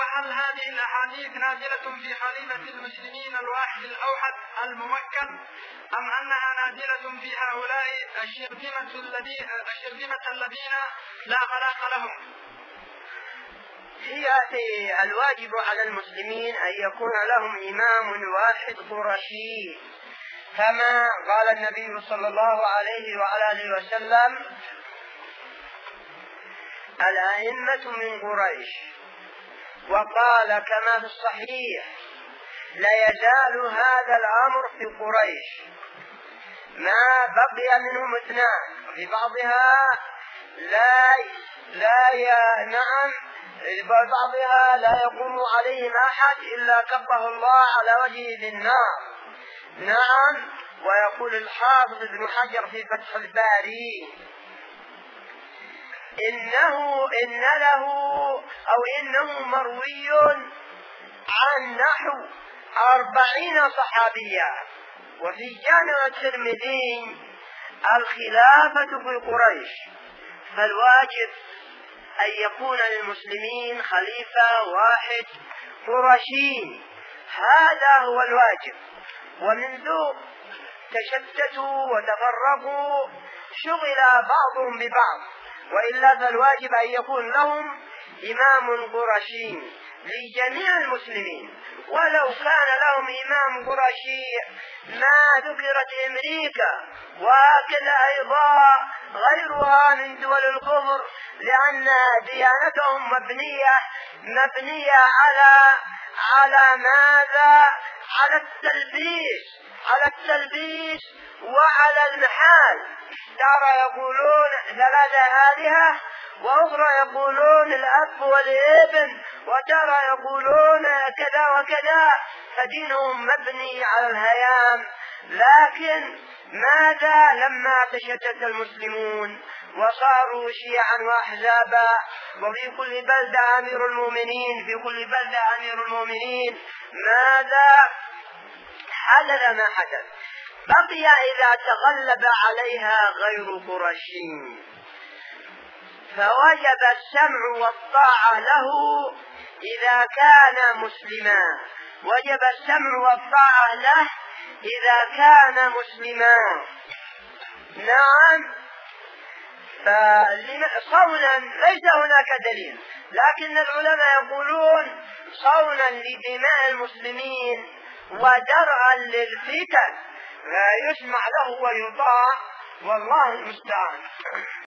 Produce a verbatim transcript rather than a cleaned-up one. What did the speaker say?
فهل هذه الأحاديث نازلة في خليفة المسلمين الواحد الأوحد الممكن، أم أنها نازلة في هؤلاء الشرذمة الذين الذين لا خلاق لهم؟ هي الواجب على المسلمين أن يكون لهم إمام واحد قرشي، كما قال النبي صلى الله عليه وعلى آله وسلم: الأئمة من قريش. وقال كما في الصحيح: لا يزال هذا الأمر في قريش ما بقي منهم اثنان، في بعضها لا لا ي... نعم بعضها لا يقوم عليهم أحد إلا كبه الله على وجهه في النار. نعم. ويقول الحافظ ابن حجر في فتح الباري: إنه إن له أو إنه مروي عن نحو أربعين صحابيا. وفي جامع الترمذي: الخلافة في قريش. فالواجب أن يكون للمسلمين خليفة واحد قرشي، هذا هو الواجب. ومنذ تشتتوا وتفرقوا شغل بعضهم ببعض، وإلا فالواجب أن يكون لهم إمام قرشي لجميع المسلمين. ولو كان لهم إمام قرشي ما ذكرت أمريكا، وهكذا أيضا غيرها من دول الكفر، لأن ديانتهم مبنية مبنية على على ماذا؟ على التلبيس على التلبيس وعلى المحال. ترى يقولون ثلاثة آلهة، وأخرى يقولون الأب والابن، وترى يقولون كذا وكذا، فدينهم مبني على الهيام. لكن ماذا لما تشتت المسلمون وصاروا شيعا وأحزابا، وفي كل بلدة أمير المؤمنين في كل بلدة أمير المؤمنين، ماذا حدث؟ ما حدث؟ بقي إذا تغلب عليها غير قرشي فوجب السمع والطاعة له إذا كان مسلما، وجب السمع والطاعة له إذا كان مسلما. نعم. فصونا ليس هناك دليل، لكن العلماء يقولون صونا لدماء المسلمين ودرعا للفتن لا يسمع له ويطاع، والله المستعان.